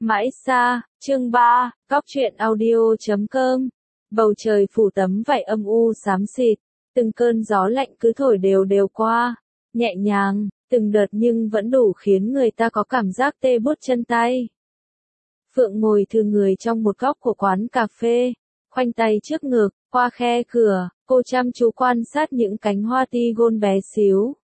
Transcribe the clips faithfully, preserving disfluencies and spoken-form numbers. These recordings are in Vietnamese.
Mãi xa, chương ba, Cóc truyện audio chấm com. Bầu trời phủ tấm vải âm u xám xịt, từng cơn gió lạnh cứ thổi đều đều qua, nhẹ nhàng, từng đợt nhưng vẫn đủ khiến người ta có cảm giác tê buốt chân tay. Phượng ngồi thư người trong một góc của quán cà phê, khoanh tay trước ngực, qua khe cửa, cô chăm chú quan sát những cánh hoa tigon bé xíu.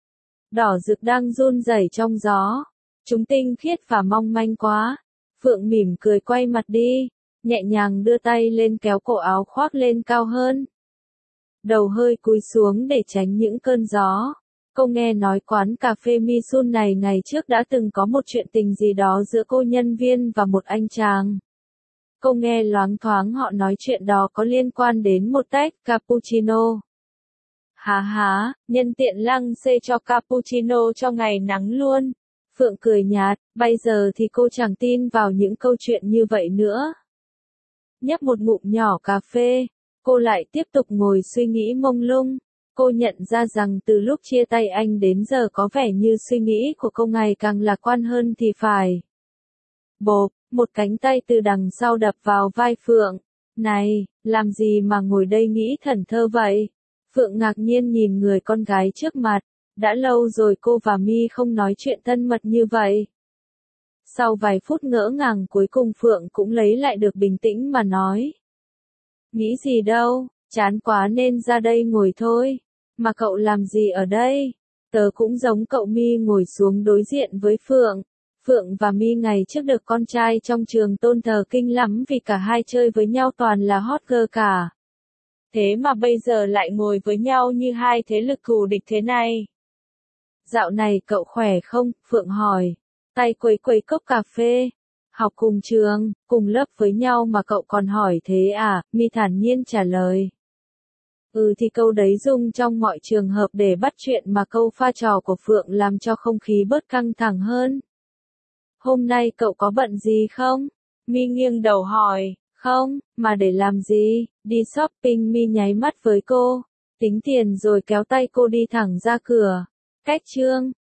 Đỏ rực đang run rẩy trong gió, chúng tinh khiết và mong manh quá. Phượng mỉm cười quay mặt đi, nhẹ nhàng đưa tay lên kéo cổ áo khoác lên cao hơn. Đầu hơi cúi xuống để tránh những cơn gió. Cô nghe nói quán cà phê Misun này ngày trước đã từng có một chuyện tình gì đó giữa cô nhân viên và một anh chàng. Cô nghe loáng thoáng họ nói chuyện đó có liên quan đến một tách cappuccino. Há há, nhân tiện lăng xê cho cappuccino cho ngày nắng luôn. Phượng cười nhạt, bây giờ thì cô chẳng tin vào những câu chuyện như vậy nữa. Nhấp một ngụm nhỏ cà phê, cô lại tiếp tục ngồi suy nghĩ mông lung. Cô nhận ra rằng từ lúc chia tay anh đến giờ có vẻ như suy nghĩ của cô ngày càng lạc quan hơn thì phải. Bộp, một cánh tay từ đằng sau đập vào vai Phượng. Này, làm gì mà ngồi đây nghĩ thẩn thơ vậy? Phượng ngạc nhiên nhìn người con gái trước mặt. Đã lâu rồi cô và Mi không nói chuyện thân mật như vậy. Sau vài phút ngỡ ngàng cuối cùng Phượng cũng lấy lại được bình tĩnh mà nói. Nghĩ gì đâu, chán quá nên ra đây ngồi thôi. Mà cậu làm gì ở đây? Tớ cũng giống cậu. Mi ngồi xuống đối diện với Phượng. Phượng và Mi ngày trước được con trai trong trường tôn thờ kinh lắm vì cả hai chơi với nhau toàn là hot girl cả. Thế mà bây giờ lại ngồi với nhau như hai thế lực thù địch thế này. Dạo này cậu khỏe không? Phượng hỏi. Tay quấy quấy cốc cà phê. Học cùng trường, cùng lớp với nhau mà cậu còn hỏi thế à? Mi thản nhiên trả lời. Ừ thì câu đấy dùng trong mọi trường hợp để bắt chuyện mà câu pha trò của Phượng làm cho không khí bớt căng thẳng hơn. Hôm nay cậu có bận gì không? Mi nghiêng đầu hỏi. Không, mà để làm gì? Đi shopping. Mi nháy mắt với cô. Tính tiền rồi kéo tay cô đi thẳng ra cửa. Cách chương.